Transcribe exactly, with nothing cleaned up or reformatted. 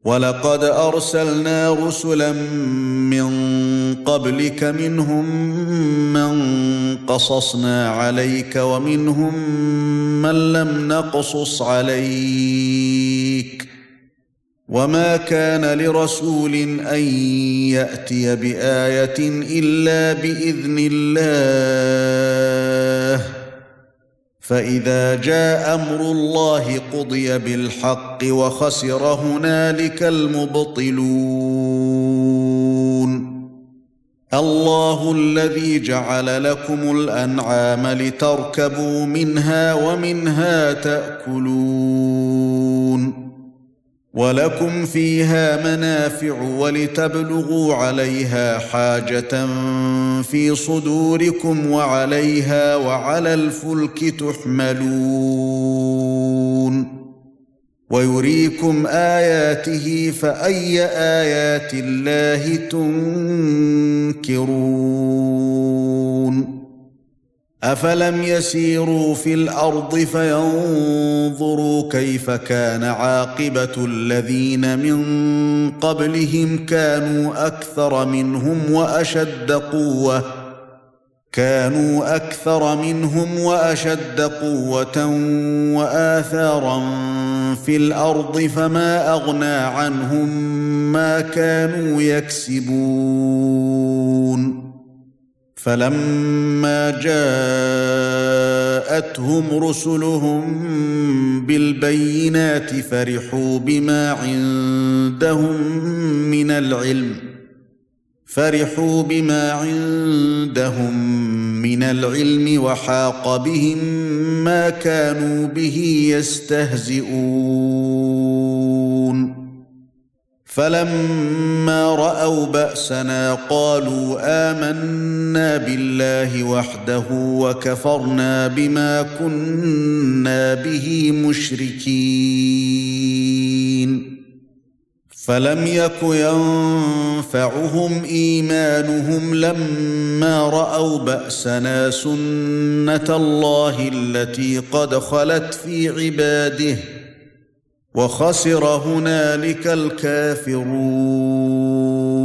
وَلَقَدْ أَرْسَلْنَا رُسُلًا مِّن قَبْلِكَ مِنْهُم مَّن قَصَصْنَا عَلَيْكَ وَمِنْهُم مَّن لَّمْ نَقْصُصْ عَلَيْكَ وَمَا كَانَ لِرَسُولٍ أَن يَأْتِيَ بِآيَةٍ إِلَّا بِإِذْنِ اللَّهِ فَإِذَا جَاءَ أَمْرُ اللَّهِ قُضِيَ بِالْحَقِّ وَخَسِرَ هُنَالِكَ الْمُبْطِلُونَ اللَّهُ الَّذِي جَعَلَ لَكُمُ الْأَنْعَامَ لِتَرْكَبُوا مِنْهَا وَمِنْهَا تَأْكُلُونَ وَلَكُمْ فِيهَا مَنَافِعُ وَلِتَبْلُغُوا عَلَيْهَا حَاجَةً فِي صُدُورِكُمْ وَعَلَيْهَا وَعَلَى الْفُلْكِ تُحْمَلُونَ وَيُرِيكُمْ آيَاتِهِ فَأَيَّ آيَاتِ اللَّهِ تُنكِرُونَ أَفَلَمْ يَسِيرُوا فِي الْأَرْضِ فَيَنظُرُوا كَيْفَ كَانَ عَاقِبَةُ الَّذِينَ مِن قَبْلِهِمْ كَانُوا أَكْثَرَ مِنْهُمْ وَأَشَدَّ قُوَّةً كانوا أكثر منهم وأشد قوة وآثارا في الأرض فما أغنى عنهم ما كانوا يكسبون فلما جاءتهم رسلهم بالبينات فرحوا بما عندهم من العلم فرحوا بما عندهم من العلم وحاق بهم ما كانوا به يستهزئون فلما رأوا بأسنا قالوا آمنا بالله وحده وكفرنا بما كنا به مشركين فلم يك ينفعهم إيمانهم لما رأوا بأسنا سنة الله التي قد خلت في عباده وخسر هنالك الكافرون